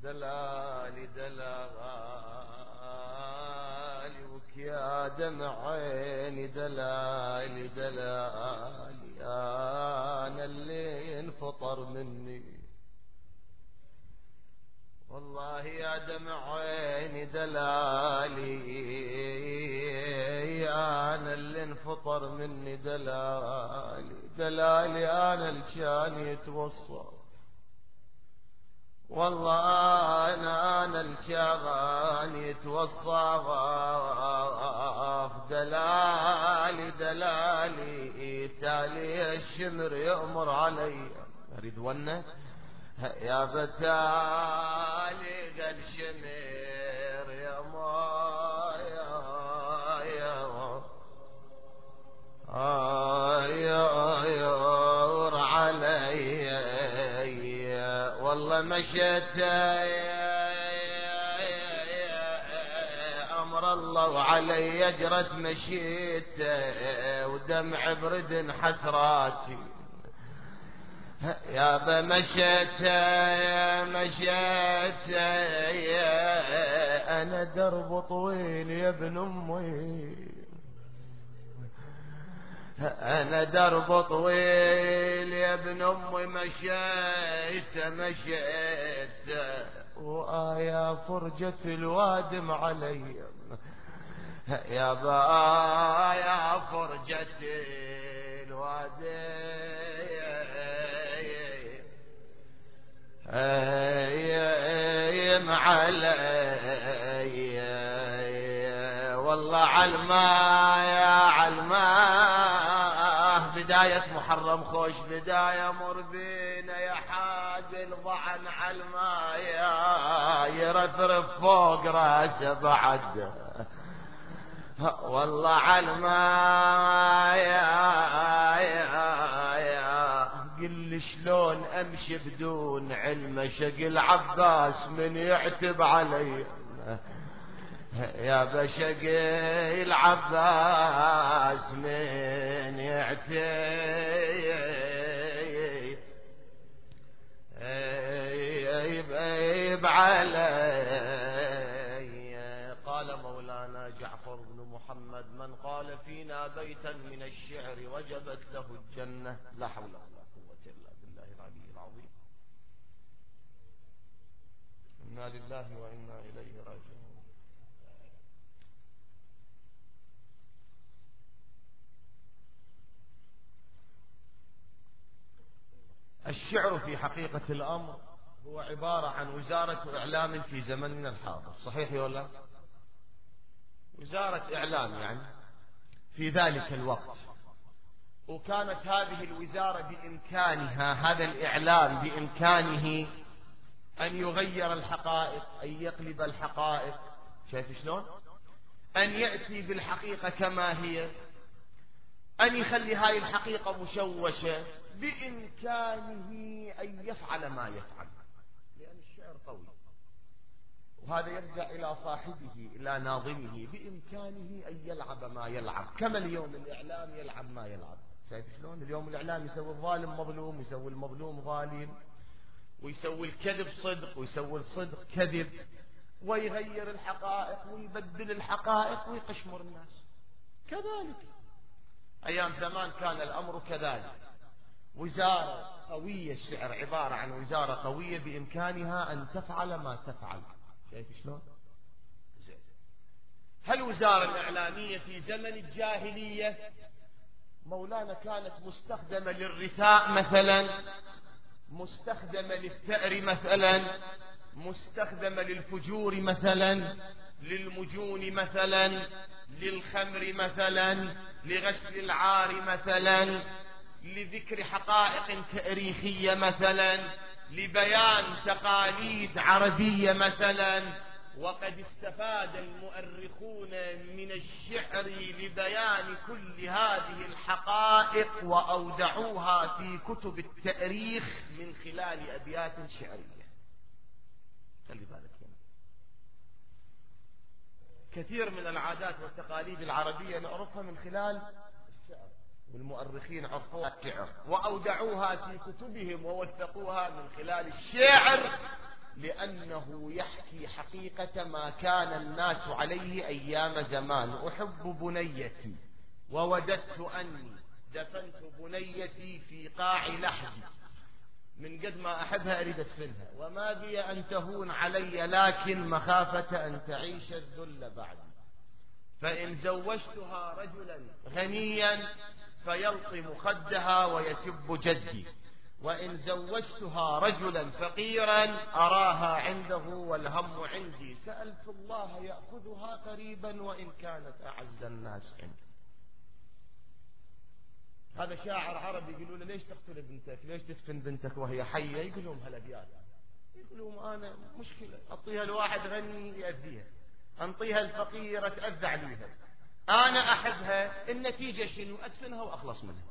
دلالي دلالي وكيا دمع عيني دلالي دلالي أنا اللي انفطر مني والله يا دمع عيني دلالي أنا اللي انفطر مني دلالي دلالي أنا اللي كان يتوصى والله أنا اللي كان يتوصى دلالي دلالي تالي الشمر يأمر علي أريد ونه يا بتالي قد شمر يا علي والله مشيت أمر الله وعلي يجرت مشيت ودمع برد حسراتي يا بمشيت أنا درب طويل يا ابن أمي أنا درب طويل يا ابن أمي مشيت وآيا فرجة الوادم علي يا بايا فرجة الوادم علي والله علماه بداية محرم خوش بداية مر بينا يا حاجل ضعن علمايا يرفرف فوق راسه بعد والله علمايا قل شلون امشي بدون علم شق العباس من يعتب علي يا بشقي العباس من يعتب علي قال مولانا جعفر بن محمد من قال فينا بيتا من الشعر وجبت له الجنة لا حول ولا قوة إلا بالله العلي العظيم إنا لله وإنا إليه راجعون. الشعر في حقيقة الأمر هو عبارة عن وزارة إعلام في زمننا الحاضر صحيح ولا وزارة إعلام يعني في ذلك الوقت وكانت هذه الوزارة بإمكانها هذا الإعلام بإمكانه أن يغير الحقائق أن يقلب الحقائق شايف شلون أن يأتي بالحقيقة كما هي أن يخلي هاي الحقيقة مشوشة بإمكانه أن يفعل ما يفعل لأن الشعر قوي وهذا يرجع إلى صاحبه إلى ناظمه بإمكانه أن يلعب ما يلعب كما اليوم الإعلام يلعب ما يلعب شايف شلون اليوم الإعلام يسوي الظالم مظلوم يسوي المظلوم ظالم ويسوي الكذب صدق ويسوي الصدق كذب ويغير الحقائق ويبدل الحقائق ويقشمر الناس كذلك أيام زمان كان الأمر كذلك وزارة قوية الشعر عبارة عن وزارة قوية بإمكانها أن تفعل ما تفعل شايف شلون هالوزارة الإعلامية في زمن الجاهلية مولانا كانت مستخدمة للرثاء مثلا مستخدمة للثأر مثلا مستخدمة للفجور مثلا للمجون مثلا للخمر مثلا لغسل العار مثلا لذكر حقائق تاريخية مثلا لبيان تقاليد عربية مثلا وقد استفاد المؤرخون من الشعر لبيان كل هذه الحقائق وأودعوها في كتب التاريخ من خلال أبيات شعرية خلي بالك هنا كثير من العادات والتقاليد العربية نعرفها من خلال الشعر والمؤرخين عرفوها الشعر وأودعوها في كتبهم ووثقوها من خلال الشعر لأن لأنه يحكي حقيقة ما كان الناس عليه أيام زمان. أحب بنيتي ووددت أني دفنت بنيتي في قاع لحدي، من قد ما أحبها أريد أدفنها، وما بي أن تهون علي لكن مخافة أن تعيش الذل بعدي. فإن زوجتها رجلا غنيا فيلطم خدها ويسب جدي، وإن زوجتها رجلا فقيرا أراها عنده والهم عندي. سألت الله يأخذها قريبا وإن كانت أعز الناس عندي. هذا شاعر عربي يقولوا له ليش تقتل بنتك، ليش تدفن بنتك وهي حية؟ يقول لهم هالأبيات، يقول لهم أنا مشكلة أعطيها الواحد غني يأذيها، أنطيها الفقيرة تأذى عليها، أنا أحبها، النتيجة شنو؟ أدفنها وأخلص منها.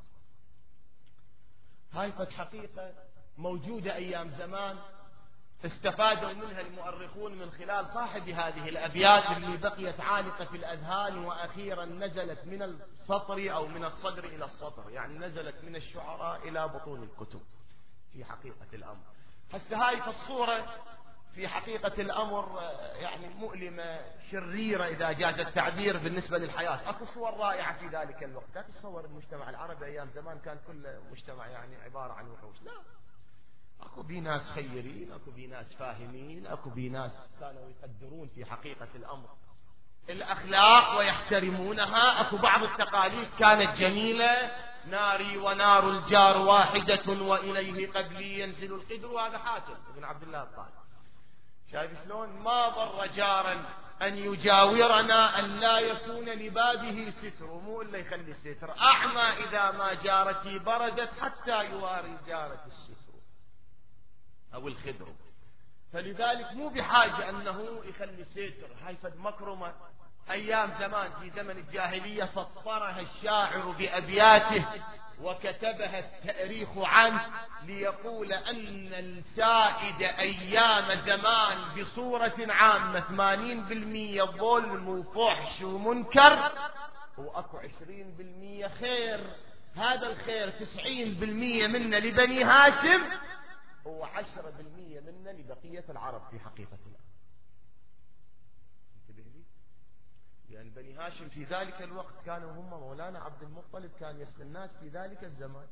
هاي قد حقيقة موجودة أيام زمان، استفادوا منها المؤرخون من خلال صاحب هذه الأبيات اللي بقيت عالقة في الأذهان، وأخيرا نزلت من السطر أو من الصدر إلى السطر، يعني نزلت من الشعراء إلى بطون الكتب في حقيقة الأمر. هسه هاي في الصورة في حقيقة الأمر يعني مؤلمة شريرة إذا جاز التعبير بالنسبة للحياة. أكو صور رائعة في ذلك الوقت. لا تتصور المجتمع العربي أيام زمان كان كل مجتمع يعني عبارة عن وحوش، لا، أكو بي ناس خيرين، أكو بي ناس فاهمين، أكو بي ناس كانوا يقدرون في حقيقة الأمر الأخلاق ويحترمونها. أكو بعض التقاليد كانت جميلة، ناري ونار الجار واحدة وإليه قبلي ينزل القدر. وهذا حاتم بن عبد الله الطائي. شايف شلون؟ ما ضر جارا أن يجاورنا أن لا يكون لبابه ستر، مو إلا يخلي الستر، أعمى إذا ما جارتي بردت حتى يواري جارة الستر أو الخدر. فلذلك مو بحاجة أنه يخلي الستر. هاي فد مكرمة أيام زمان في زمن الجاهلية سطرها الشاعر بأبياته وكتبها التاريخ عنه ليقول أن السائد أيام زمان بصورة عامة 80% ظلم وفحش ومنكر، وأكو 20% خير. هذا الخير 90% منه لبني هاشم و10% منه لبقية العرب في حقيقة الأمر. انتبه لي، لأن بني هاشم في ذلك الوقت كانوا هم مولانا عبد المطلب كان يسقي الناس في ذلك الزمان،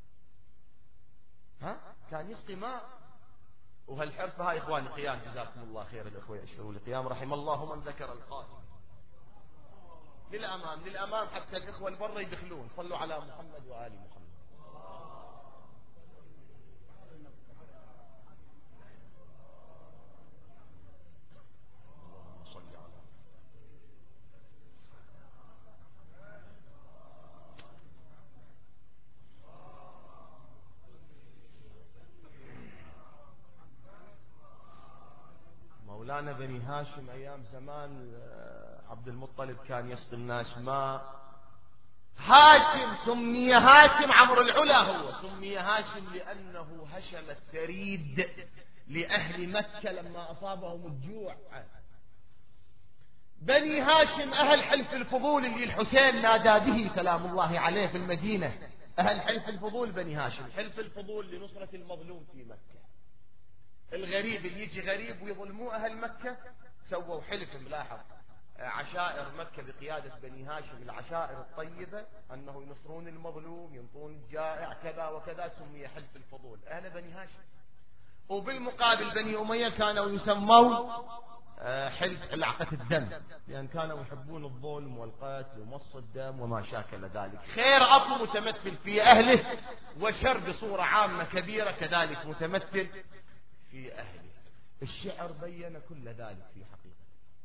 كان يسقي ماء. وهالحرفة هاي إخواني قيام، جزاكم الله خير الإخوة يشكروا القيام، رحم الله من ذكر القائم. للأمام للأمام حتى الإخوة البر يدخلون. صلوا على محمد وآل محمد. مولانا بني هاشم أيام زمان عبد المطلب كان يسقي الناس ماء. هاشم سمي هاشم عمرو العلا، هو سمي هاشم لأنه هشم الثريد لأهل مكة لما أصابهم الجوع. بني هاشم أهل حلف الفضول اللي الحسين نادى به سلام الله عليه في المدينة. أهل حلف الفضول بني هاشم، حلف الفضول لنصرة المظلوم في مكة. الغريب اللي يجي غريب ويظلموه أهل مكة سووا حلف. ملاحظ عشائر مكة بقيادة بني هاشم، العشائر الطيبة، أنه ينصرون المظلوم، ينطون الجائع، كذا وكذا، سمي حلف الفضول أهل بني هاشم. وبالمقابل بني أمية كانوا يسموا حلف العقة الدم، لأن كانوا يحبون الظلم والقتل ومص الدم وما شاكل ذلك. خير أبو متمثل في أهله، وشر بصورة عامة كبيرة كذلك متمثل في أهله. الشعر بين كل ذلك في حقيقة.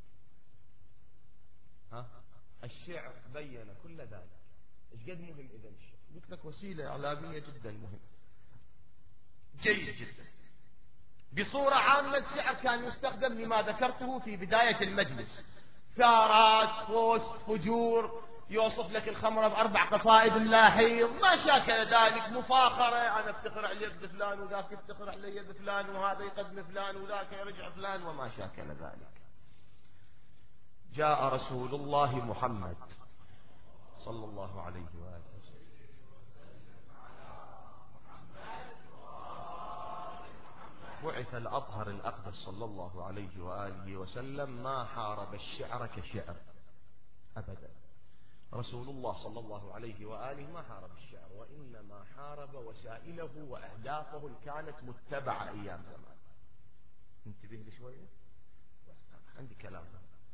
الشعر بين كل ذلك. ايش قد مهم إذا الشعر؟ قلت لك وسيلة إعلامية جدا مهمة، جيد جدا. بصورة عامة الشعر كان يستخدم لما ذكرته في بداية المجلس: ثارات، فوس، فجور، يوصف لك الخمرة بأربع قصائد لا حيض، ما شاكل ذلك، مفاخرة، أنا افتخر علي بفلان وذاك يفتخر علي بفلان وهذا يقدم فلان وذاك يرجع فلان وما شاكل ذلك. جاء رسول الله محمد صلى الله عليه وآله وسلم بعث الأطهر الأقدس صلى الله عليه وآله وسلم ما حارب الشعر كشعر أبدا. رسول الله صلى الله عليه وآله ما حارب الشعر، وإنما حارب وسائله وأهدافه كانت متبعة أيام زمان. انتبه لي شوية، عندي كلام.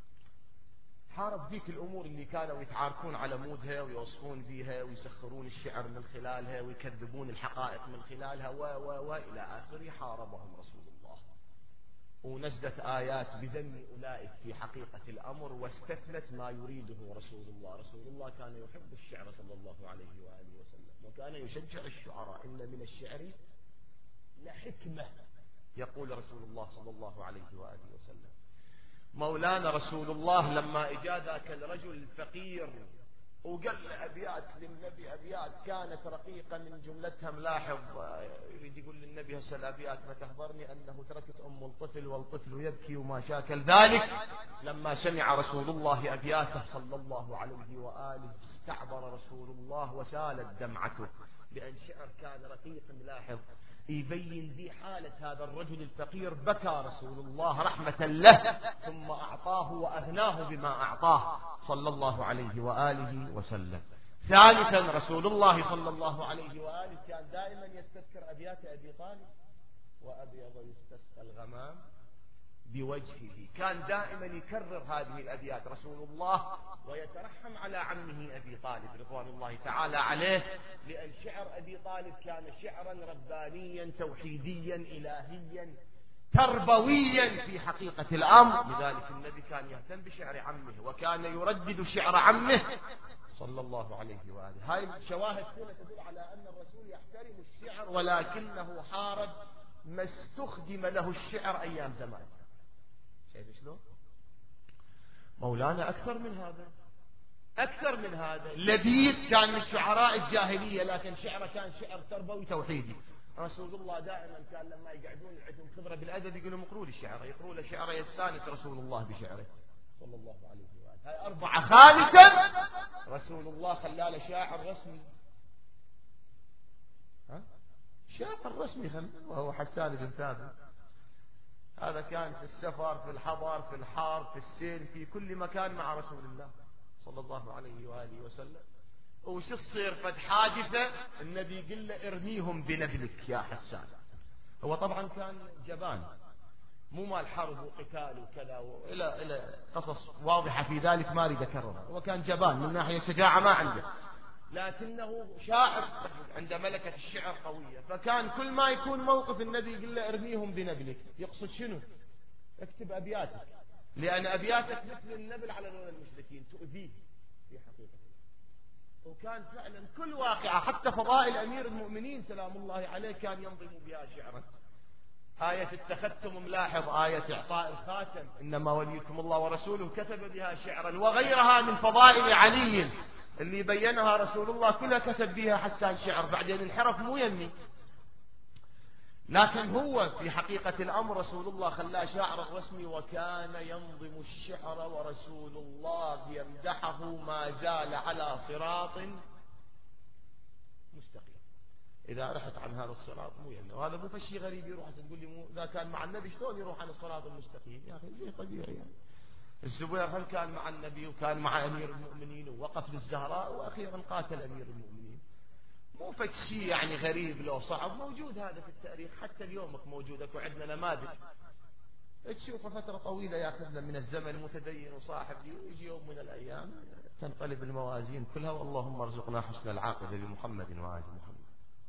حارب ذيك الأمور اللي كانوا يتعاركون على مودها ويوصفون بها ويسخرون الشعر من خلالها ويكذبون الحقائق من خلالها وإلى آخره. حاربهم رسول الله، ونزلت آيات بذم أولئك في حقيقة الأمر، واستثنت ما يريده رسول الله. رسول الله كان يحب الشعر صلى الله عليه وآله وسلم، وكان يشجع الشعراء: إن من الشعر لحكمة، يقول رسول الله صلى الله عليه وآله وسلم. مولانا رسول الله لما اجا ذاك الرجل الفقير وقال له أبيات للنبي، أبيات كانت رقيقة من جملتها ملاحظ، يريد يقول للنبي هسه الأبيات ما تخبرني أنه تركت أم الطفل والطفل يبكي وما شاكل ذلك. لما سمع رسول الله أبياته صلى الله عليه وآله استعبر رسول الله وسالت دمعته، لأن شعر كان رقيق ملاحظ يبين ذي حالة هذا الرجل الفقير. بكى رسول الله رحمة له، ثم أعطاه وأغناه بما أعطاه صلى الله عليه وآله وسلم. ثالثا رسول الله صلى الله عليه وآله كان دائما يستذكر أبيات أبي طالب: وأبيض يستسقى الغمام بوجهه. كان دائما يكرر هذه الأبيات رسول الله، ويترحم على عمه أبي طالب رضوان الله تعالى عليه، لأن شعر أبي طالب كان شعرا ربانيا توحيديا إلهيا تربويا في حقيقة الأمر. لذلك النبي كان يهتم بشعر عمه، وكان يردد شعر عمه صلى الله عليه وآله. هاي الشواهد كلها تدل على أن الرسول يحترم الشعر، ولكنه حارب ما استخدم له الشعر أيام زمان. شايف شلون؟ مولانا أكثر من هذا، أكثر من هذا. لبيد كان من شعراء الجاهلية، لكن شعره كان شعر تربوي توحيدي. رسول الله دائما كان لما يقعدون عندهم خبرة بالأدب يقولون اقروا لي الشعر، يقروا له شعره يستانس رسول الله بشعره صلى الله عليه وآله. هاي أربعة. خامسا رسول الله خلاله شاعر رسمي. شاعر رسمي وهو حسان بن ثابت. هذا كان في السفر، في الحضر، في الحار، في السير، في كل مكان مع رسول الله صلى الله عليه وآله وسلم. وش تصير فد حادثة النبي قل له ارميهم بنبلك يا حسان. هو طبعا كان جبان، مو مال حرب وقتال وكذا إلى قصص واضحة في ذلك ما أريد أكررها. هو كان جبان من ناحية شجاعة ما عنده، لكنه شاعر عند ملكة الشعر قوية. فكان كل ما يكون موقف النبي يقول له ارميهم بنبلك. يقصد شنو؟ اكتب أبياتك، لأن أبياتك مثل النبل على لون المشركين تؤذيه في حقيقة. وكان فعلا كل واقعة حتى فضائل أمير المؤمنين سلام الله عليه كان ينظم بها شعرا. آية اتخذتم ملاحظ، آية إعطاء الخاتم إنما وليكم الله ورسوله كتب بها شعرا، وغيرها من فضائل علي اللي بينها رسول الله كلها كتب بها حسان شعر. بعدين انحرف مو يمي، لكن هو في حقيقة الأمر رسول الله خلاه شاعر الرسمي، وكان ينظم الشعر ورسول الله يمدحه ما زال على صراط مستقيم. إذا رحت عن هذا الصراط مو يمي، وهذا مو فشي غريب يروح تقول لي مو إذا كان مع النبي شلون يروح عن الصراط المستقيم؟ يا أخي شيء طبيعي يعني. الزبير هم كان مع النبي وكان مع أمير المؤمنين ووقف للزهراء وأخيرا قاتل أمير المؤمنين. مو فد شيء يعني غريب لو صعب، موجود هذا في التاريخ حتى اليومك موجود. اكو عندنا نماذج تشوفه فترة طويلة ياخذنا من الزمن متدين وصاحب، يجي يوم من الأيام تنقلب الموازين كلها. واللهم ارزقنا حسن العاقبة بمحمد وآل محمد.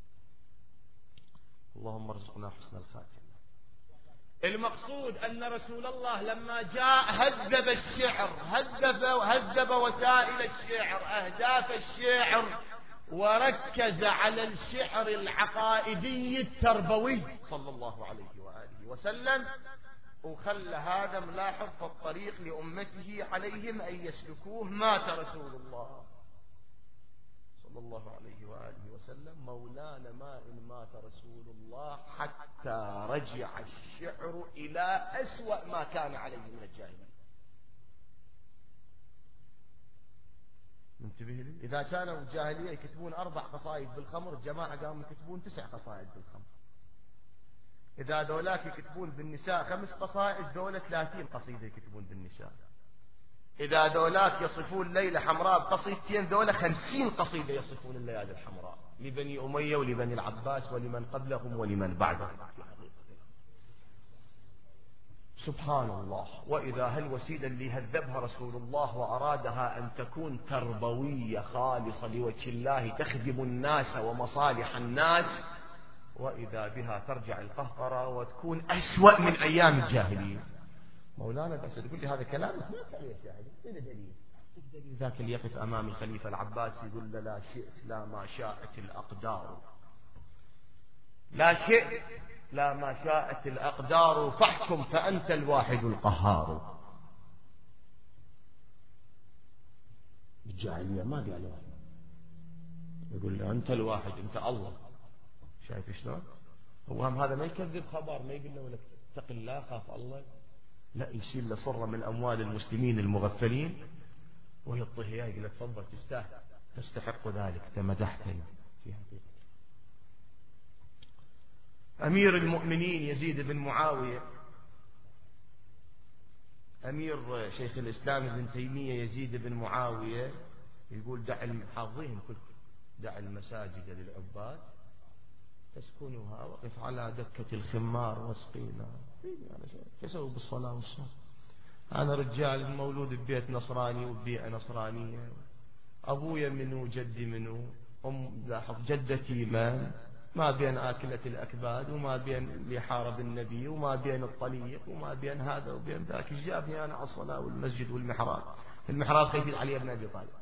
اللهم ارزقنا حسن الخاتمة. المقصود أن رسول الله لما جاء هذب الشعر، هذب وسائل الشعر، أهداف الشعر، وركز على الشعر العقائدي التربوي صلى الله عليه وآله وسلم، وخلى هذا ملاحظ في الطريق لأمته عليهم أن يسلكوه. مات رسول الله صلى الله عليه وآله وسلم. مولانا مات رسول الله حتى رجع الشعر إلى أسوأ ما كان عليه من الجاهلية. منتبه لي؟ إذا كانوا الجاهلية يكتبون 4 قصائد بالخمر، الجماعة قاموا يكتبون 9 قصائد بالخمر. إذا دولاك يكتبون بالنساء 5 قصائد، دولة 30 قصيدة يكتبون بالنساء. إذا دولاك يصفون ليلة حمراء بقصيدتين، دولة 50 قصيدة يصفون الليالي الحمراء لبني أمية ولبني العباس ولمن قبلهم ولمن بعدهم. سبحان الله. وإذا هالوسيلة اللي هذبها رسول الله وأرادها أن تكون تربوية خالصة لوجه الله تخدم الناس ومصالح الناس، وإذا بها ترجع القهقرة وتكون أسوأ من أيام الجاهلية. مولانا بس تقول لي هذا كلام ما كان الجاهلية، إيه دليل؟ الدليل ذاك اللي يقف أمام الخليفة العباس يقول له لا شئت لا ما شاءت الأقدار، لا شئت لا ما شاءت الأقدار، فاحكم فأنت الواحد القهار. الجاهلية ما قالوا، يقول له أنت الواحد، أنت الله. شايف شلون؟ هو هم هذا ما يكذب خبر، ما يقول له ولك اتق الله خاف الله، لا، يشيل له صرة من أموال المسلمين المغفلين ويعطيه إياه، يقول له تفضل تستاهل، تستحق ذلك، تمدحتني في حقيقة. أمير المؤمنين يزيد بن معاوية، أمير شيخ الإسلام ابن تيمية يزيد بن معاوية يقول حافظين كل دع المساجد للعباد تسكنها وقف على دكة الخمار واسقينا. كسوا بالصلاة والصلاة. أنا رجال مولود ببيت نصراني وببيئة نصرانية، أبويا منو جدي منو، لاحظ جدتي ما بين آكلة الأكباد وما بين اللي حارب النبي وما بين الطليق وما بين هذا وبين ذاك، جابني أنا على الصلاة والمسجد والمحراب. المحراب خيفت علي ابن أبي طالب.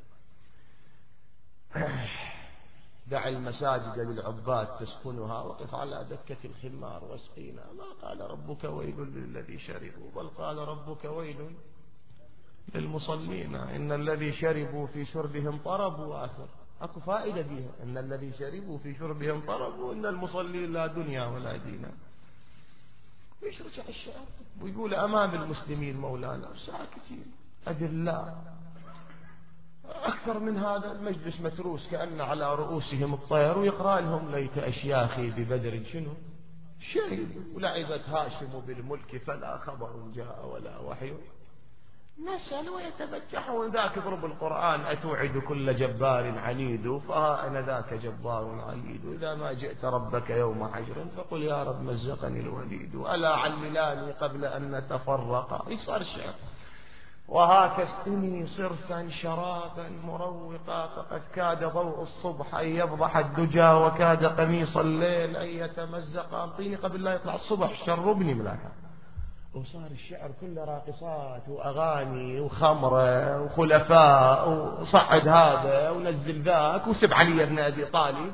دع المساجد للعباد تسكنها وقف على دكة الخمار واسقينا. ما قال ربك ويل للذي شربوا، بل قال ربك ويل للمصلين إن الذي شربوا في شربهم طرب. وآخر أكو فائدة بها، إن الذي شربوا في شربهم طرب وإن المصلين لا دنيا ولا دين. ويش رجع الشعر ويقول أمام المسلمين مولانا ساكتين أدلاء. أكثر من هذا المجلس متروس كأن على رؤوسهم الطير، ويقرأ لهم ليت أشياخي ببدر شنو شهد ولعبت هاشم بالملك فلا خبر جاء ولا وحي. نسأل ويتبجحون ذاك يضرب القرآن أتوعد كل جبار عنيد، فها أنا ذاك جبار عنيد. إذا ما جئت ربك يوم حجر فقل يا رب مزقني الوليد، ألا علملاني قبل أن نتفرق. يصير الشعر وهاك اسقني صرفا شرابا مروقا، فقد كاد ضوء الصبح أن يفضح الدجى وكاد قميص الليل أن يتمزق. أعطيني قبل لا يطلع الصبح شربني ملاحة. وصار الشعر كله راقصات وأغاني وخمرة وخلفاء وصعد هذا ونزل ذاك وسب علي بن أبي طالب.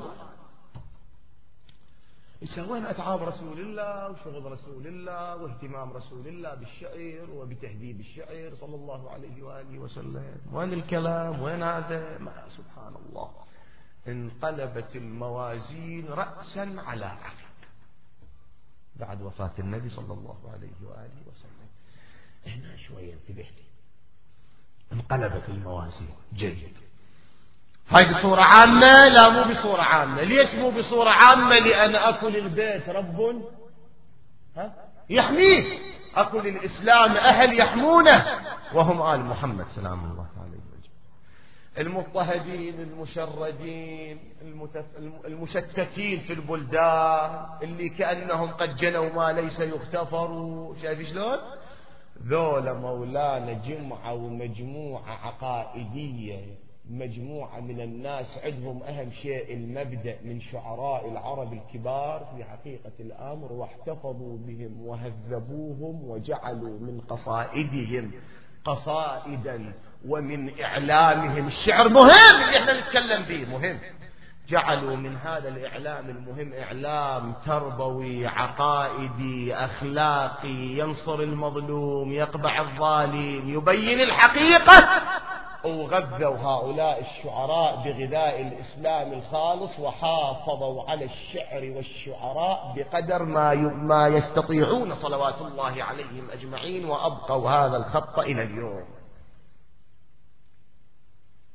وين أتعاب رسول الله وشغل رسول الله واهتمام رسول الله بالشعر وبتهذيب الشعر صلى الله عليه وآله وسلم؟ وين الكلام؟ وين هذا؟ ما سبحان الله. انقلبت الموازين رأسا على عقب بعد وفاة النبي صلى الله عليه وآله وسلم. هنا شوية انتبه لي. انقلبت الموازين. جيد. هاي بصورة عامة؟ لا مو بصورة عامة. ليش مو بصورة عامة؟ لأن أكل البيت رب يحميه، أكل الإسلام أهل يحمونه وهم آل محمد سلام الله عليه وسلم. المضطهدين المشردين المشتتين في البلدان اللي كأنهم قد جنوا ما ليس يغتفر. شايف شلون؟ ذولا مولانا جمعة ومجموعة عقائدية، مجموعة من الناس عندهم أهم شيء المبدأ من شعراء العرب الكبار في حقيقة الأمر، واحتفظوا بهم وهذبوهم وجعلوا من قصائدهم قصائدا ومن إعلامهم الشعر مهم اللي احنا نتكلم به مهم. جعلوا من هذا الإعلام المهم إعلام تربوي عقائدي أخلاقي ينصر المظلوم يقبع الظالم يبين الحقيقة. وغذوا هؤلاء الشعراء بغذاء الإسلام الخالص وحافظوا على الشعر والشعراء بقدر ما يستطيعون صلوات الله عليهم أجمعين، وأبقوا هذا الخط إلى اليوم.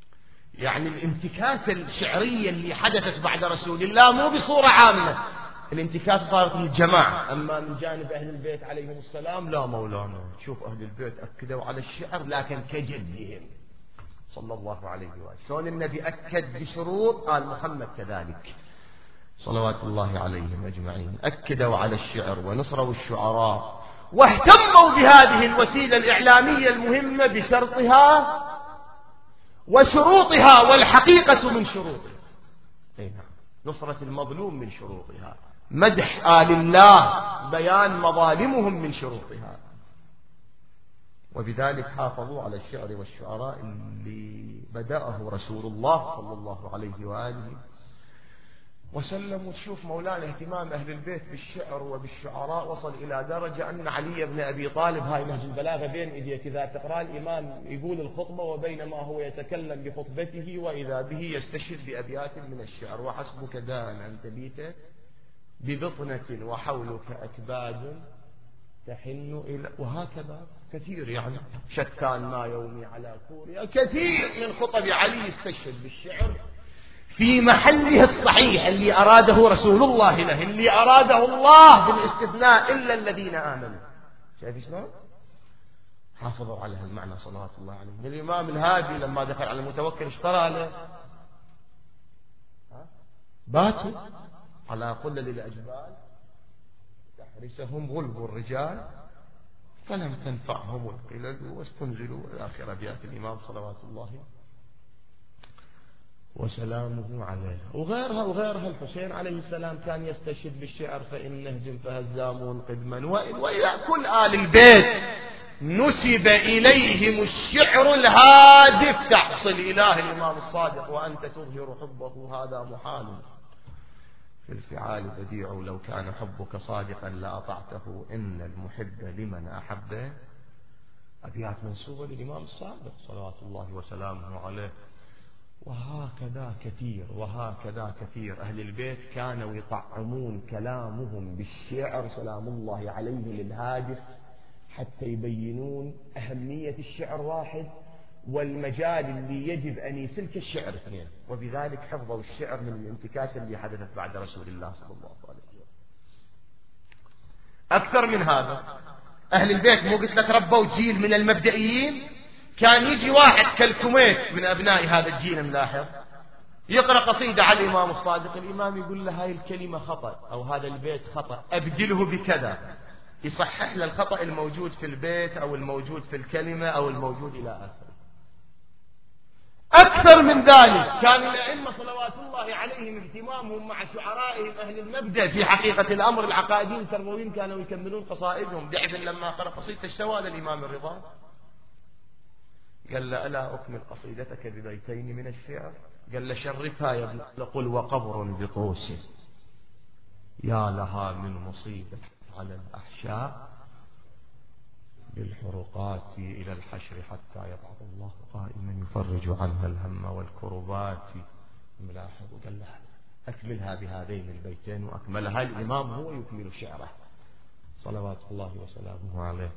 يعني الانتكاسة الشعرية اللي حدثت بعد رسول الله مو بصورة عامة، الانتكاسة صارت للجماعة. أما من جانب أهل البيت عليهم السلام لا مولانا، شوف أهل البيت أكدوا على الشعر لكن كجدهم صلى الله عليه وآله. شلون النبي أكد بشروط، قال محمد كذلك صلوات الله عليهم أجمعين، أكدوا على الشعر ونصروا الشعراء واهتموا بهذه الوسيلة الإعلامية المهمة بشرطها وشروطها، والحقيقة من شروطها. نصرة المظلوم من شروطها، مدح آل الله، بيان مظالمهم من شروطها. وبذلك حافظوا على الشعر والشعراء اللي بدأه رسول الله صلى الله عليه وآله وسلم. وتشوف مولانا اهتمام أهل البيت بالشعر وبالشعراء وصل إلى درجة أن علي بن أبي طالب، هاي نهج البلاغة بين إيديك، إذا تقرأ الإمام يقول الخطبة وبينما هو يتكلم بخطبته وإذا به يستشهد بأبيات من الشعر: وحسبك داء أن تبيت ببطنة وحولك أكباد تحن إلى، وهكذا كثير يعني، شتان ما يومي على كوريا، كثير من خطب علي استشهد بالشعر في محله الصحيح اللي أراده رسول الله له، اللي أراده الله بالاستثناء إلا الذين آمنوا. شايف شلون؟ حافظوا على هالمعنى صلوات الله عليه. الإمام الهادي لما دخل على المتوكل اشترى له باتوا على قلل الأجبال تحرسهم غلب الرجال فلم تنفعهم القلل واستنزلوا إلى آخر أبيات الإمام صلوات الله وسلامه عليه. وغيرها الحسين عليه السلام كان يستشهد بالشعر: فإن نهزم فهزامون قدما. وإلى كل آل البيت نسب إليهم الشعر الهادف: تعصي الإله الإمام الصادق وأنت تظهر حبه، هذا محال في الفعال بديع، لو كان حبك صادقا لأطعته، إن المحب لمن أحبه. أبيات منسوبة للإمام الصادق صلوات الله وسلامه عليه. وهكذا كثير أهل البيت كانوا يطعمون كلامهم بالشعر سلام الله عليه الهادف حتى يبينون أهمية الشعر واحد والمجال اللي يجب أن يسلك الشعر اثنين. وبذلك حفظوا الشعر من الانتكاسة اللي حدثت بعد رسول الله صلى الله عليه وسلم. أكثر من هذا، أهل البيت مو قلت لك ربوا جيل من المبدئيين؟ كان يجي واحد كالكميت من أبناء هذا الجيل ملاحظ يقرأ قصيدة على الإمام الصادق، الإمام يقول له هاي الكلمة خطأ أو هذا البيت خطأ، أبدله بكذا، يصحح له الخطأ الموجود في البيت أو الموجود في الكلمة أو الموجود إلى آخره. أكثر من ذلك كان الأئمة صلوات الله عليهم اهتمامهم مع شعرائهم أهل المبدأ في حقيقة الأمر العقائديين التربويين، كانوا يكملون قصائدهم. بحيث لما قرأ قصيدة الشوى للإمام الرضا قال له: ألا أكمل قصيدتك ببيتين من الشعر؟ قال له: شرفها يا ابن. قل: وقبر بطوس يا لها من مصيبة على الأحشاء، بالحرقات إلى الحشر حتى يبعث الله قائما يفرج عنها الهم والكربات. ملاحظ. قال له: أكملها بهذين البيتين، وأكملها الإمام هو يكمل شعره صلوات الله وسلامه عليه.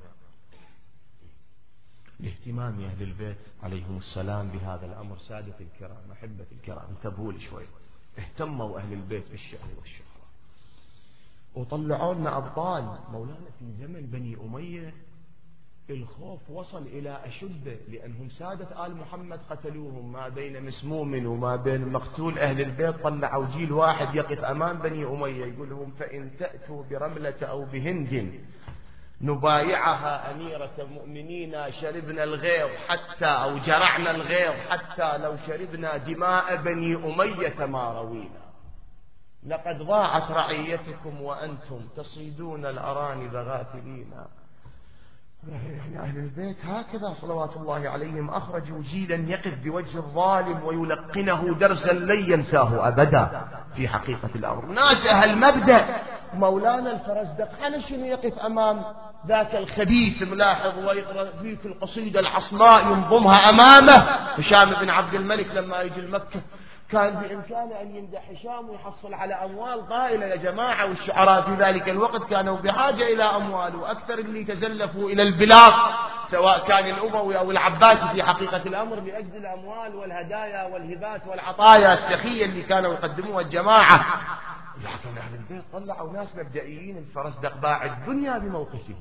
لاهتمام أهل البيت عليهم السلام بهذا الأمر، سادة الكرام أحبة الكرام انتبهوا لي شوي، اهتموا أهل البيت بالشعر والشعراء وطلعوا لنا أبطال. مولانا في زمن بني أمية الخوف وصل إلى أشده، لأنهم سادة آل محمد قتلوهم، ما بين مسموم وما بين مقتول. أهل البيت طلعوا جيل واحد يقف أمام بني أمية يقول لهم: فإن تأتوا برملة أو بهند نبايعها أميرة المؤمنين، شربنا الغيظ حتى أو جرعنا الغيظ حتى لو شربنا دماء بني أمية ما روينا، لقد ضاعت رعيتكم وأنتم تصيدون الأرانب غافلين. يعني أهل البيت هكذا صلوات الله عليهم أخرجوا جيلا يقف بوجه الظالم ويلقنه درسا لن ينساه أبدا في حقيقة الأمر. ناس أهل مبدأ. مولانا الفرزدق على شنو يقف أمام ذاك الخبيث ملاحظ ويقرأ فيك القصيدة العصماء ينظمها أمامه؟ هشام بن عبد الملك لما يجي المكة كان بإمكانه أن يمدح هشام ويحصل على أموال طائلة يا جماعة، والشعراء في ذلك الوقت كانوا بحاجة إلى أموال، وأكثر اللي تزلفوا إلى البلاد سواء كان الأموي أو العباسي في حقيقة الأمر لأجل الأموال والهدايا والهبات والعطايا السخية اللي كانوا يقدموها الجماعة لكن أهل البيت طلعوا ناس مبدئيين. الفرزدق باع الدنيا بموقفه،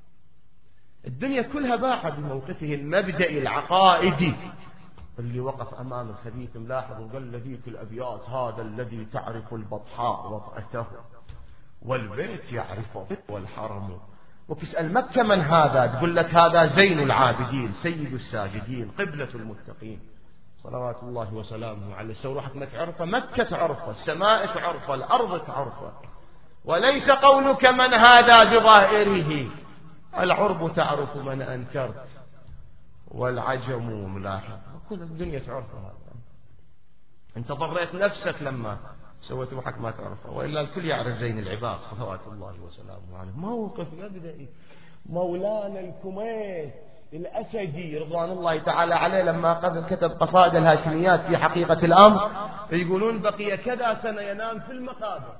الدنيا كلها باعها بموقفه المبدئي العقائدي، اللي وقف أمام الخبيث ملاحظ وقال لذيك الأبيات: هذا الذي تعرف البطحاء وطأته والبيت يعرفه والحرم. وتسأل مكة من هذا؟ تقول لك هذا زين العابدين سيد الساجدين قبلة المتقين صلوات الله وسلامه عليه. سوروحك ما تعرفه، مكة تعرفه، السماء تعرفه، الأرض تعرفه. وليس قولك من هذا بظاهره، العرب تعرف من أنكرت والعجم ملاحظ، كل الدنيا تعرفه. هذا انت ضريت نفسك لما سويت روحك ما تعرفه، وإلا الكل يعرف زين العباد صلوات الله وسلامه عليه. موقف مبدئي. مولانا الكميت الأسدي رضوان الله تعالى عليه لما كتب قصائد الهاشميات في حقيقة الأمر، يقولون بقي كذا سنة ينام في المقابر،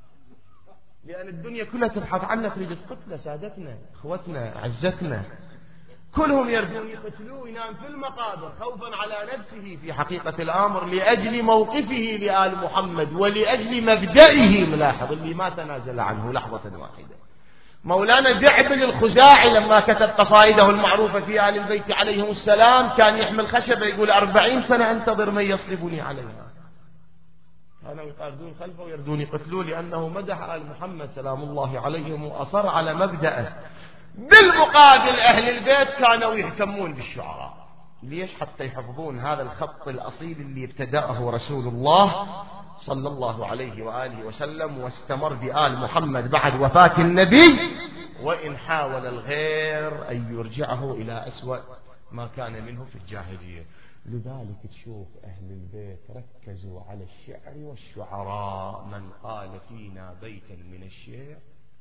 لأن الدنيا كلها تبحث عنه، تريد تقتله. سادتنا اخوتنا عزتنا كلهم يرجون يقتلوه، ينام في المقابر خوفا على نفسه في حقيقة الأمر، لأجل موقفه لآل محمد ولأجل مبدئه. ملاحظ اللي ما تنازل عنه لحظة واحدة. مولانا دعبل الخزاعي لما كتب قصائده المعروفة في آل البيت عليهم السلام كان يحمل خشبة يقول 40 سنة أنتظر من يصلبني عليها. كانوا يقاردون خلفه ويردون يقتلوه، لأنه مدح آل محمد سلام الله عليهم وأصر على مبدأه. بالمقابل أهل البيت كانوا يهتمون بالشعراء. ليش؟ حتى يحفظون هذا الخط الأصيل اللي ابتدأه رسول الله صلى الله عليه وآله وسلم، واستمر بآل محمد بعد وفاة النبي، وإن حاول الغير أن يرجعه إلى أسوأ ما كان منه في الجاهلية. لذلك تشوف أهل البيت ركزوا على الشعر والشعراء. من قال فينا بيتا من الشعر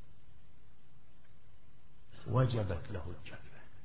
وجبت له الجنة.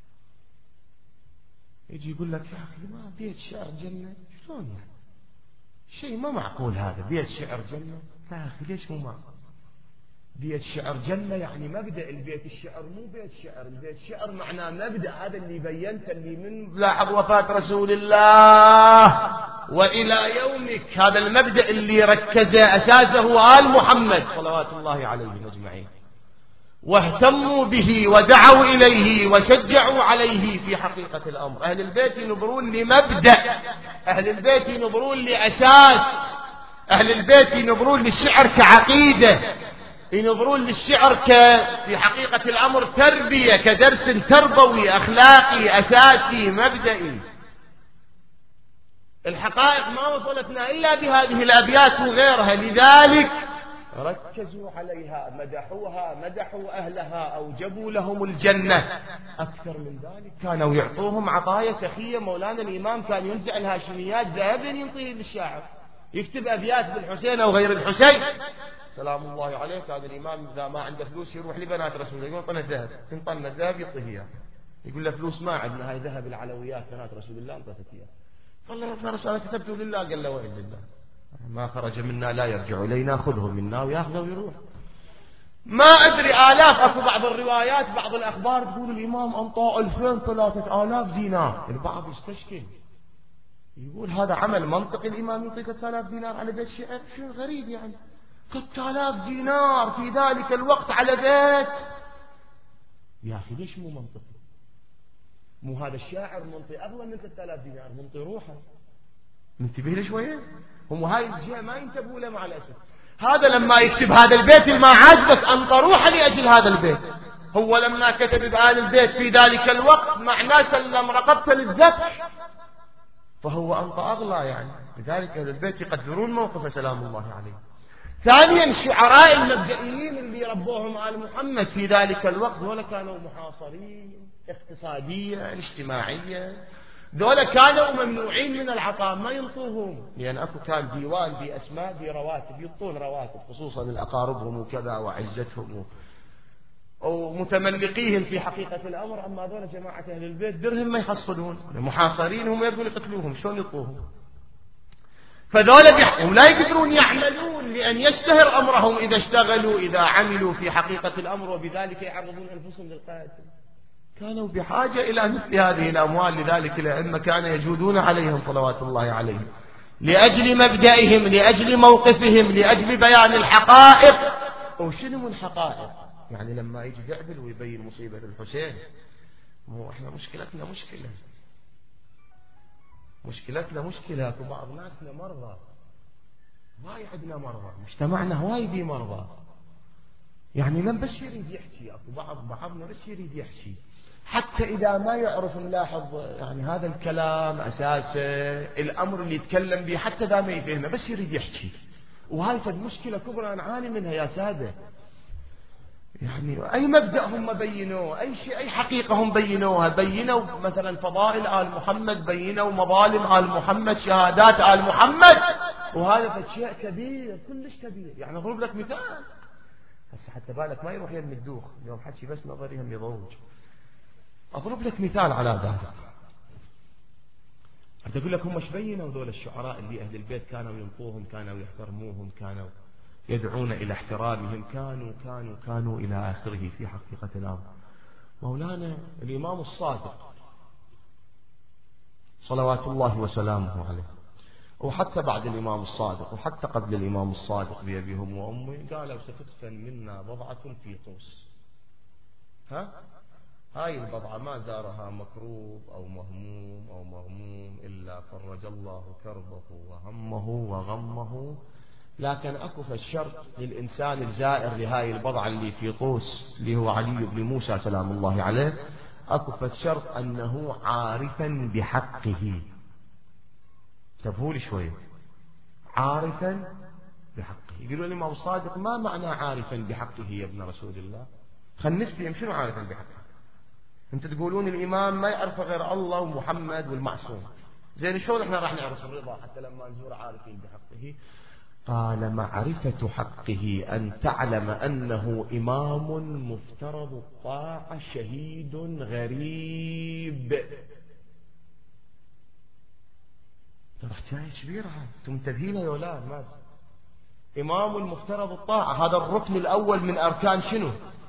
يجي يقول لك يا أخي ما بيت شعر جنة، شلون يعني؟ شيء ما معقول هذا، بيت شعر جنة. يا أخي ليش مو معقول؟ بيت شعر جنة يعني مبدأ البيت الشعر، مو بيت شعر. البيت شعر معناه مبدأ، هذا اللي بينته اللي من لاحظ وفاة رسول الله وإلى يومك، هذا المبدأ اللي ركز أساسه آل محمد صلوات الله عليهم أجمعين، واهتموا به ودعوا إليه وشجعوا عليه في حقيقة الأمر. أهل البيت ينظرون لمبدأ، أهل البيت ينظرون لأساس، أهل البيت ينظرون للشعر كعقيدة، ينظرون للشعر في حقيقة الأمر تربية، كدرس تربوي أخلاقي أساسي مبدئي. الحقائق ما وصلتنا إلا بهذه الأبيات وغيرها، لذلك ركزوا عليها، مدحوها، مدحوا أهلها، أوجبوا لهم الجنة. أكثر من ذلك كانوا يعطوهم عطايا سخية. مولانا الإمام كان ينزع الهاشميات ذهبا ينطيه للشاعر، يكتب أبيات بالحسين أو غير الحسين سلام الله عليه. كان الإمام إذا ما عنده فلوس يروح لبنات رسول الله يقول طنا الذهب، تنطنا الذهب يعطيه إياه. يقول له فلوس ما عندنا، هاي ذهب العلويات بنات رسول الله انطتك إياه. قال له يا رسول الله كتبته لله، قال له وإن لله، ما خرج منا لا يرجع إلينا، خذه منا وياخذه ويروح. ما أدري آلاف، أكو بعض الروايات بعض الأخبار تقول الإمام أنطى 2000 3000 دينار. البعض يستشكل يقول هذا عمل منطقي الإمام يعطي 3000 دينار على بيت شعر؟ شو غريب يعني 3000 دينار في ذلك الوقت على بيت. يا أخي ليش مو منطقي؟ مو هذا الشاعر منطي أغلى من 3000 دينار، منطي روحه. منتبه له شوية. هم هاي الجهة ما ينتبهوا له مع الأسف. هذا لما يكتب هذا البيت ما عاجبك أنطى روحه لأجل هذا البيت. هو لما كتب بآل البيت في ذلك الوقت معناه سلم رقبته للذبح، فهو أنطى أغلى يعني. لذلك أهل البيت يقدرون موقفه سلام الله عليه. ثانيا الشعراء المبدئيين اللي ربوهم آل محمد في ذلك الوقت دول كانوا محاصرين اقتصاديا اجتماعيا، دول كانوا ممنوعين من العطاء، ما ينطوهم، لأن أكو كان ديوان بأسماء برواتب، ينطون رواتب خصوصا لأقاربهم وكذا وعزتهم ومتملقيهم في حقيقة الأمر. أما دول جماعة أهل البيت درهم ما يحصلون، محاصرين هم يبغون يقتلوهم، شلون يطوهم؟ فذولا هم لا يقدرون يعملون لأن يشتهر أمرهم إذا اشتغلوا إذا عملوا في حقيقة الأمر، وبذلك يعرضون أنفسهم للقاتل. كانوا بحاجة إلى مثل هذه الأموال، لذلك الأئمة كانوا يجودون عليهم صلوات الله عليهم. لأجل مبدئهم، لأجل موقفهم، لأجل بيان الحقائق. وشنو الحقائق؟ يعني لما يجي دعبل ويبين مصيبة الحسين، مو احنا مشكلتنا مشكلة وبعض ناسنا مرضى، وايد عندنا مرضى، مجتمعنا وايد مرضى. يعني لم بس يريد يحكي، اكو بعضنا بس يريد يحكي، حتى إذا ما يعرف نلاحظ يعني هذا الكلام أساسه الأمر اللي يتكلم به، حتى إذا ما يفهمه بس يريد يحكي. وهاي فد مشكلة كبرى نعاني منها يا سادة. يعني أي مبدأ هم بينوه، أي شيء، أي حقيقة هم بينوها. بينوا مثلا فضائل آل محمد، بينوا مظالم آل محمد، شهادات آل محمد، وهذا فد شيء كبير، كلش كبير. يعني أضرب لك مثال هسه حتى بالك ما يروح يم الدوخ، اليوم حكي بس نظري هم يضوج. أضرب لك مثال على ذلك. أقول لك هم ايش بينوا ذول الشعراء اللي أهل البيت كانوا ينطوهم، كانوا يحترموهم، كانوا يدعون إلى احترامهم، كانوا إلى آخره في حقيقة الأمر. مولانا الإمام الصادق صلوات الله وسلامه عليه، وحتى بعد الإمام الصادق وحتى قبل الإمام الصادق بأبيهم وأمي، قالوا ستدفن منا بضعة في طوس. هاي البضعة ما زارها مكروب أو مهموم أو مغموم إلا فرج الله كربه وهمه وغمه. لكن أكف الشرط للإنسان الزائر لهاي البضعة اللي في طوس، اللي هو علي بن موسى سلام الله عليه، أكف الشرط أنه عارفا بحقه. تفهول شوي، عارفا بحقه. يقولون الإمام الصادق ما معنى عارفا بحقه يا ابن رسول الله؟ خلنا نفهم شنو عارفا بحقه. انت تقولون الإمام ما يعرف غير الله ومحمد والمعصوم، زين شلون احنا راح نعرف الرضا حتى لما نزور عارفين بحقه؟ قال معرفة حقه أن تعلم أنه إمام مفترض الطاعة شهيد غريب. ترى حكاية كبيرة، انتم منتبهين يا ولاد؟ ماذا إمام المفترض الطاعة؟ هذا الركن الأول من أركان شنو؟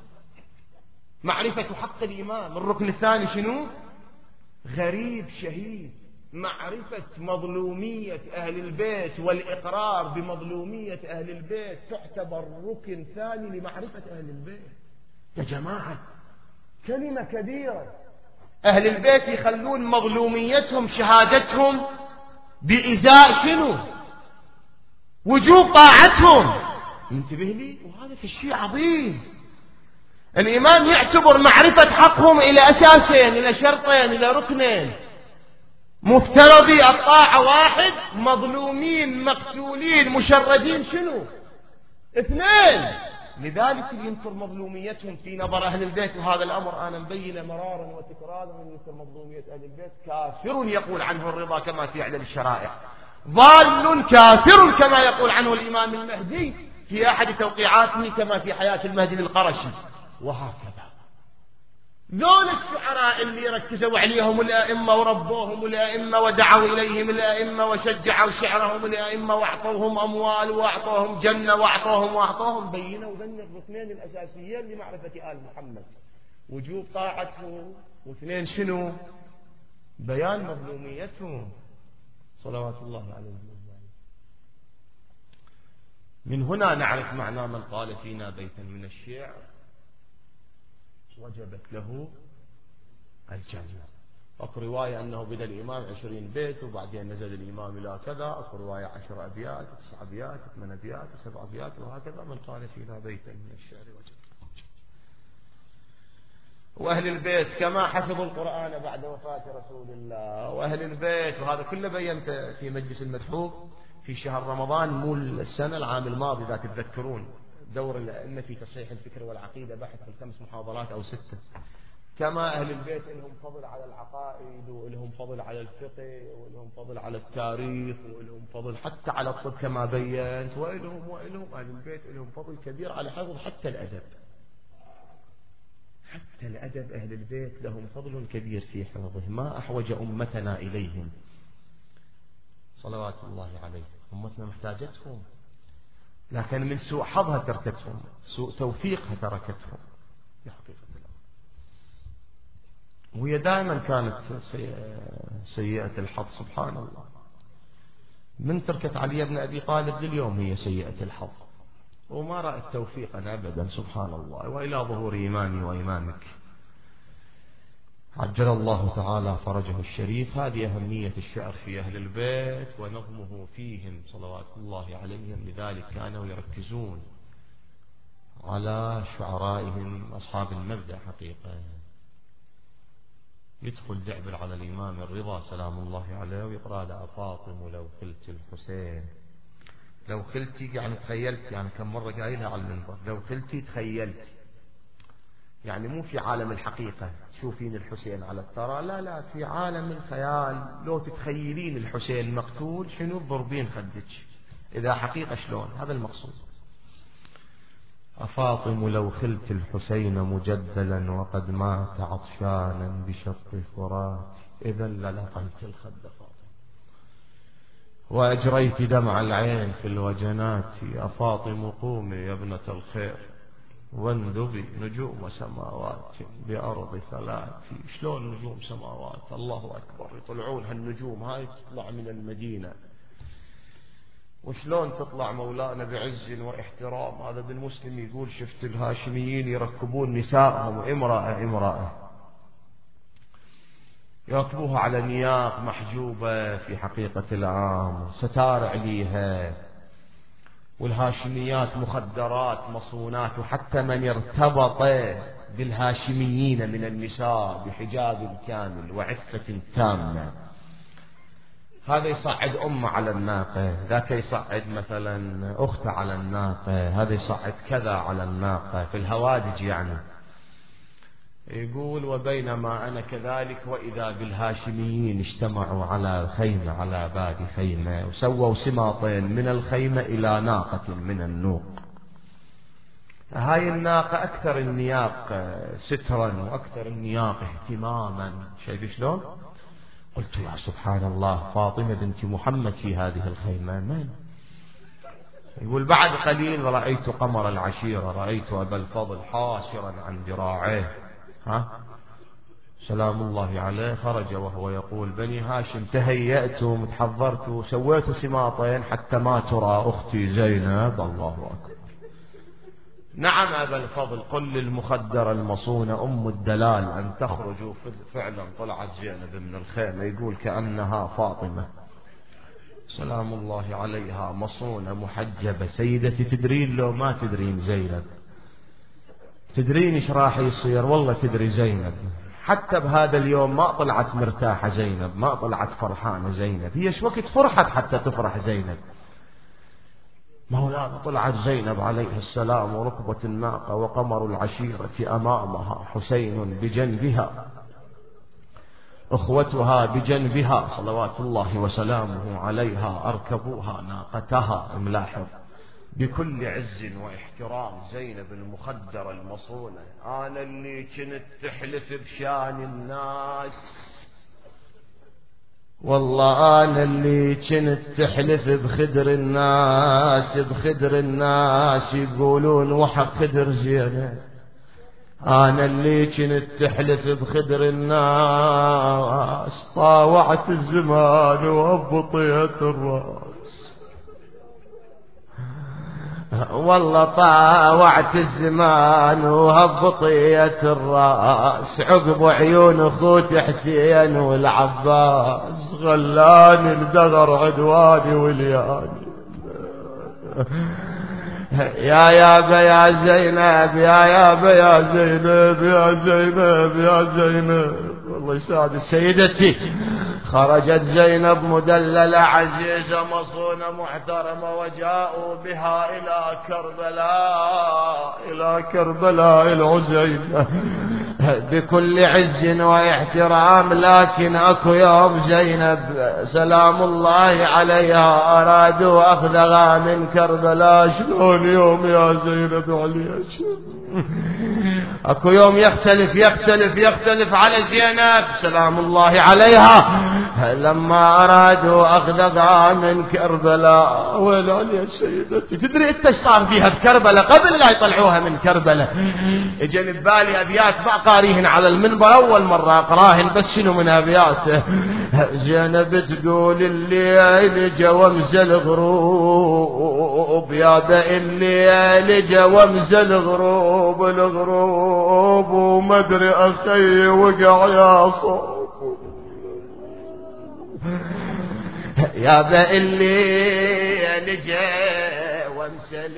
معرفة حق الإمام. الركن الثاني شنو؟ غريب شهيد. معرفة مظلومية أهل البيت والإقرار بمظلومية أهل البيت تعتبر ركن ثاني لمعرفة أهل البيت. يا جماعة كلمة كبيرة. أهل البيت يخلون مظلوميتهم شهادتهم بإزاء شنو؟ وجوب طاعتهم. انتبه لي، وهذا في شيء عظيم. الإمام يعتبر معرفة حقهم إلى أساسين، إلى شرطين، إلى ركنين. مفترضي الطاعة واحد، مظلومين مقتولين مشردين شنو؟ اثنين. لذلك ينكر مظلوميتهم في نظر أهل البيت، وهذا الأمر أنا مبينه مرارا وتكرارا. من ينكر مظلومية أهل البيت كافر يقول عنه الرضا كما في عدد الشرائع، ضال كافر كما يقول عنه الإمام المهدي في أحد توقيعاته كما في حياة المهدي للقرشي. وهكذا ذول الشعراء اللي ركزوا عليهم الأئمة وربوهم الأئمة ودعوا إليهم الأئمة وشجعوا شعرهم الأئمة وأعطوهم أموال وأعطوهم جنة وأعطوهم بينوا ذن الركنين الأساسيين لمعرفة آل محمد: وجوب طاعته، واثنين شنو؟ بيان مظلوميتهم صلوات الله عليهم. من هنا نعرف معنى من قال فينا بيتا من الشعر وجبت له الجنة. أكو رواية أنه بدأ الإمام 20 بيت وبعدين نزل الإمام إلى كذا. أكو رواية 10 أبيات، 9 أبيات، 8 أبيات، 7 أبيات، وهكذا. من قال فينا بيتا من الشعر وجبت. وأهل البيت كما حفظوا القرآن بعد وفاة رسول الله، وأهل البيت، وهذا كله بينت في مجلس المدحوق في شهر رمضان مو السنة، العام الماضي إذا تتذكرون، دور الأئمة في تصحيح الفكر والعقيدة، بحث عن 5 محاضرات أو 6. كما أهل البيت لهم فضل على العقائد، ولهم فضل على الفقه، ولهم فضل على التاريخ، ولهم فضل حتى على الطب كما بينت، وإلهم أهل البيت لهم فضل كبير على حفظ حتى الأدب. حتى الأدب أهل البيت لهم فضل كبير في حفظه. ما أحوج أمتنا إليهم صلوات الله عليه. أمتنا محتاجتهم، لكن من سوء حظها تركتهم، سوء توفيقها تركتهم في حقيقة الأمر. وهي دائما كانت سيئة الحظ سبحان الله. من تركت علي بن أبي طالب لليوم هي سيئة الحظ، وما رأت توفيقا أبدا سبحان الله، وإلى ظهور إيماني وإيمانك عجل الله تعالى فرجه الشريف. هذه أهمية الشعر في أهل البيت ونظمه فيهم صلوات الله عليهم، لذلك كانوا يركزون على شعرائهم أصحاب المبدأ حقيقة. يدخل دعبل على الإمام الرضا سلام الله عليه ويقرأ لها فاطم لو خلت الحسين، لو خلتي يعني تخيلت، يعني كم مرة قايلها على المنبر، لو خلتي تخيلت، يعني مو في عالم الحقيقة تشوفين الحسين على الثرى، لا لا، في عالم الخيال لو تتخيلين الحسين مقتول شنو تضربين خدك، إذا حقيقة شلون، هذا المقصود. أفاطم لو خلت الحسين مجدلا وقد مات عطشانا بشط الفرات، إذا للقيت الخد فاطم وأجريت دمع العين في الوجنات. أفاطم قومي يا ابنة الخير واندبي نجوم سماوات بأرض ثلاث. شلون نجوم سماوات؟ الله أكبر، يطلعون هالنجوم هاي تطلع من المدينة، وشلون تطلع مولانا بعز واحترام. هذا ابن مسلم يقول شفت الهاشميين يركبون نسائهم امرأة امرأة، يركبوها على نياق محجوبة في حقيقة العام، ستار عليها، والهاشميات مخدرات مصونات، وحتى من ارتبط بالهاشميين من النساء بحجاب كامل وعفة تامة، هذا يصعد أمه على الناقة، ذاك يصعد مثلا أخته على الناقة، هذا يصعد كذا على الناقة في الهوادج يعني. يقول وبينما أنا كذلك وإذا بالهاشميين اجتمعوا على خيمة، على باب خيمة، وسووا سماطين من الخيمة إلى ناقة من النوق. هاي الناقة أكثر النياق سترا وأكثر النياق اهتماما. شايف شلون؟ قلت يا سبحان الله، فاطمة بنت محمد في هذه الخيمة من؟ يقول بعد قليل رأيت قمر العشيرة، رأيت أبا الفضل حاشرا عن ذراعيه سلام الله عليه، خرج وهو يقول بني هاشم تهيأتم تحضرتوا سويتوا سماطين حتى ما ترى أختي زينب. الله أكبر. نعم أبا الفضل، قل للمخدر المصونة أم الدلال أن تخرجوا. فعلا طلعت زينب من الخيمة، يقول كأنها فاطمة سلام الله عليها، مصونة محجبة. سيدتي تدرين لو ما تدرين زينب، تدرين ايش راح يصير؟ والله تدري زينب حتى بهذا اليوم ما طلعت مرتاحة زينب، ما طلعت فرحانة زينب، هي ايش وقت فرحت حتى تفرح زينب؟ مولانا طلعت زينب عليه السلام وركبت الناقة وقمر العشيرة أمامها، حسين بجنبها، أخوتها بجنبها صلوات الله وسلامه عليها، أركبوها ناقتها. ملاحظ بكل عز واحترام زينب المخدرة المصونة. أنا اللي كنت تحلف بشان الناس، والله أنا اللي كنت تحلف بخدر الناس، بخدر الناس يقولون وحق خدر زينب. أنا اللي كنت تحلف بخدر الناس، طاوعت الزمان وأبطيت الرأس. والله طاوعت الزمان وهبطيت الراس، عقب عيون اخوتي حسين والعباس، غلاني الدغر عدواني ولياني. يا يابا يا زينب، يا يابا يا زينب، يا زينب يا زينب. والله يسعد سيدتي. خرجت زينب مدللة عزيزة مصونة محترمة، وجاءوا بها إلى كربلاء، إلى كربلاء العزيمة بكل عز واحترام. لكن أكو يوم زينب سلام الله عليها أرادوا أخذها من كربلاء. شلون يوم يا زينب عليك؟ اكو يوم يختلف على زينب سلام الله عليها لما ارادوا اخذها من كربلاء. ويلان يا سيدتي، تدري انت ايش صار فيها بكربلاء قبل لا يطلعوها من كربلاء؟ اجاني ببالي ابيات ما قاريهن على المنبر، اول مرة اقراهن، بس شنو من ابياته؟ زينب تقول الليل جا ومزل غروب، يا ذا الليل جا ومزل غروب، الغروب وما ادري اخي وقع يا صوب، يا ذا الليل جا ومزل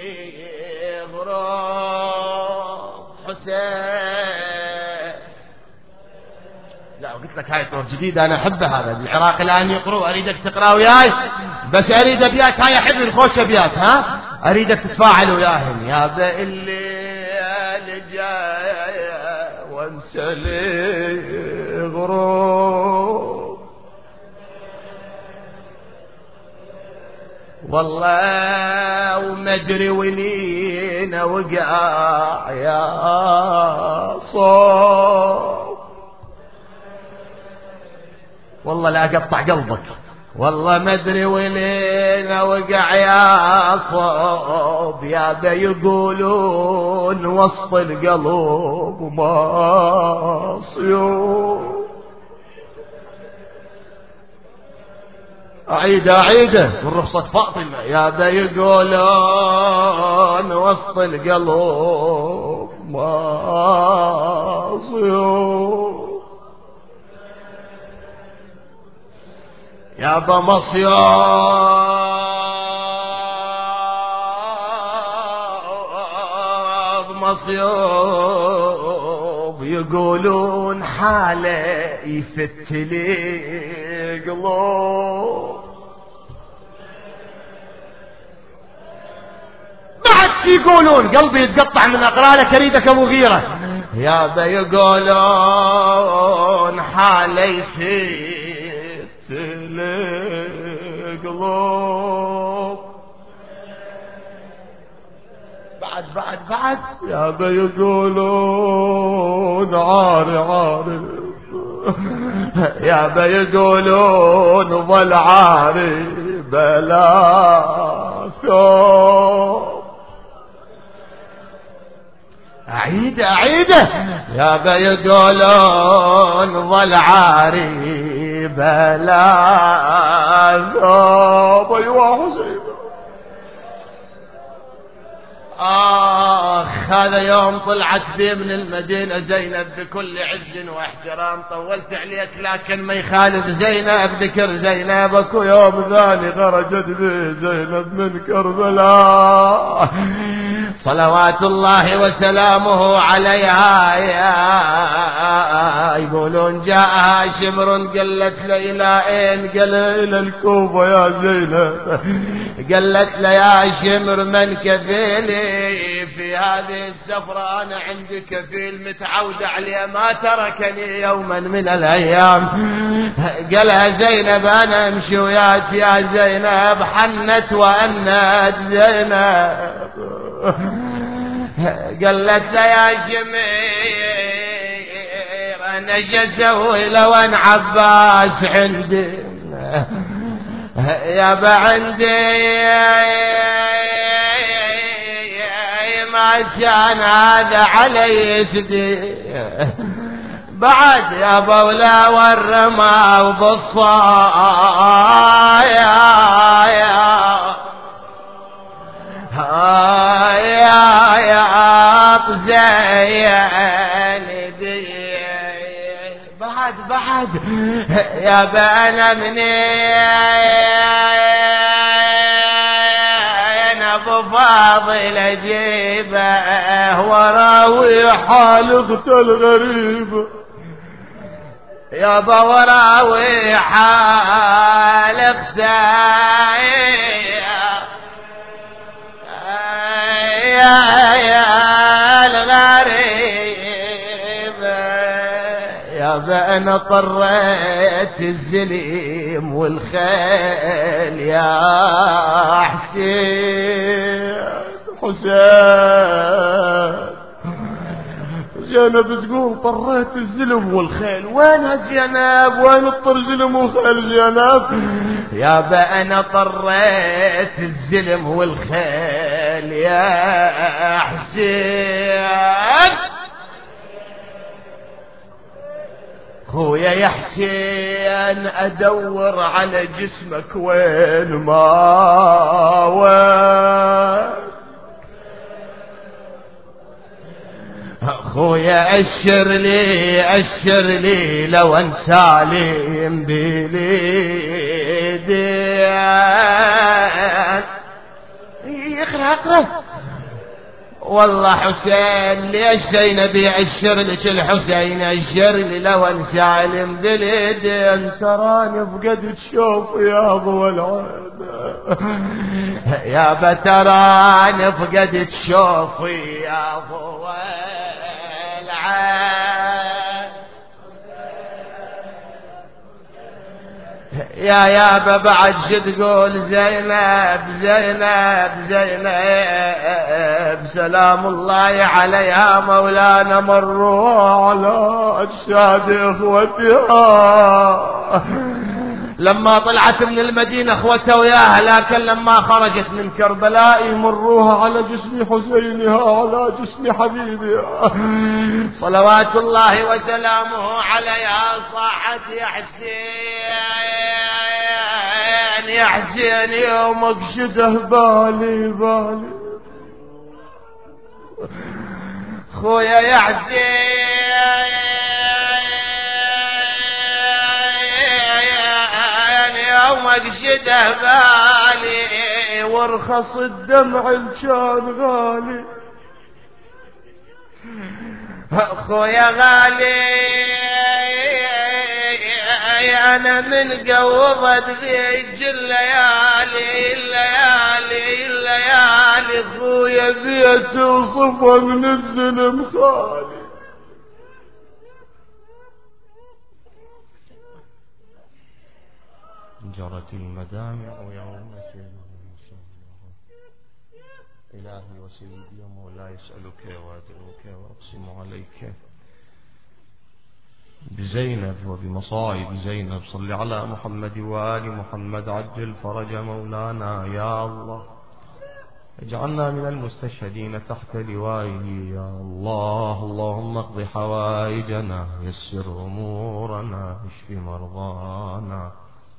غروب. حسين، لا قلت لك هاي طور جديد انا احبه، هذا بالعراق الان يقروا، اريدك تقرا وياي، بس اريد ابيات هاي احب الخوش ابيات، ها اريدك تتفاعل وياهم. يا ذا الليل جاي وانسلي غروب، والله وما ادري ولين وقع يا صوب، والله لا اقطع قلبك، والله ما ادري ولين وقع يا صوب، يا ذا يقولون وسط القلب ما صيوب. أعيده من رخصة فاطمة. يا ذا يقولون وسط القلب ما صيوب، يا با مصيوب، يقولون حاله يفتلي قلوب، بعد يقولون قلبي يتقطع من اقرا لك اريدك ابو غيره. يا با يقولون حاله يفتلي قلوب، بعد يا با يقولون عاري يا با يقولون ظل عاري بلا ثوب. أعيده يا با يقولون ظل عاري بلا ثوب. أيوة حسين. هذا يوم طلعت بي من المدينة زينب بكل عز واحترام، طولت عليك لكن ما يخالف زينب ذكر زينب. اكو يوم ثاني خرجت بي زينب من كربلاء صلوات الله وسلامه عليها، يقولون جاءها شمر قالت له إلى أين؟ قال إلى الكوفة يا زينب. قالت له يا شمر من كفيلي في هذه السفرة؟ أنا عندي كفيل متعود عليه ما تركني يوما من الأيام. قالها زينب أنا أمشي وياك يا زينب. حنت وأنت زينب قالت له يا جمير أنا جسوي لو أن عباس عندي يابا عندي ما كان هذا علي يسدي بعد يا بولا والرمى وبالصايا يا زين دي بعد يا بنا منين ابو فاضل اجيبه وراوي حال اخت الغريبه يا وراوي حال اخت يا الغريب يا بأنا طريت الزليم والخيل يا حسين زينب تقول طريت الزلم والخيل. وين زينب؟ وين الطر زلم وخيل زينب؟ يابا أنا طريت الزلم والخيل يا حسين. خويا يا حسين أدور على جسمك وين ما وين. خويا أشر لي لو انسالم بليدين. اقرأ والله حسين ليش زينبي أشر لك الحسين أشر لي لو انسالم بليدين. تراني فقدت شوف يا ضوى العين يا بتراني فقدت شوفي يا ضوى يا يابا بعد شو تقول زينب سلام الله عليها مولانا مروا على أجساد إخوتها. لما طلعت من المدينة اخوتها وياها، لكن لما خرجت من كربلاء يمروها على جسم حسينها على جسم حبيبها صلوات الله وسلامه عليها. صاحت يا حسين يومك شده بالي خويا يا حسين يومك شده بالي وارخص الدمع كان غالي. خويا غالي أنا من قوضت ذيك الليالي خويا بيت وصفى من الزلم خالي. جرت المدامع يوم إلهي وسيدي ومولاي يسألك وأدعوك وأقسم عليك بزينب وبمصائب زينب. صل على محمد وآل محمد عجل فرج مولانا يا الله. اجعلنا من المستشهدين تحت لوائه يا الله. اللهم اقض حوائجنا يسر أمورنا اشف مرضانا.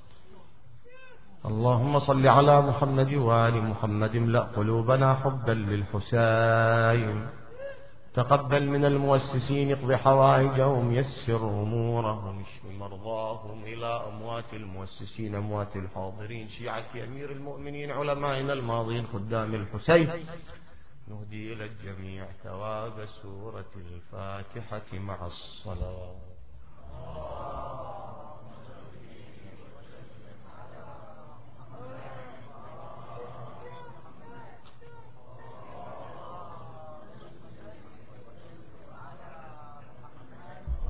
اللهم صل على محمد وآل محمد املأ قلوبنا حبا للحسين. تقبل من المؤسسين اقض حوائجهم يسر أمورهم اشف مرضاهم. إلى أموات المؤسسين أموات الحاضرين شيعة أمير المؤمنين علمائنا الماضين خدام الحسين نهدي إلى الجميع ثواب سورة الفاتحة مع الصلاة.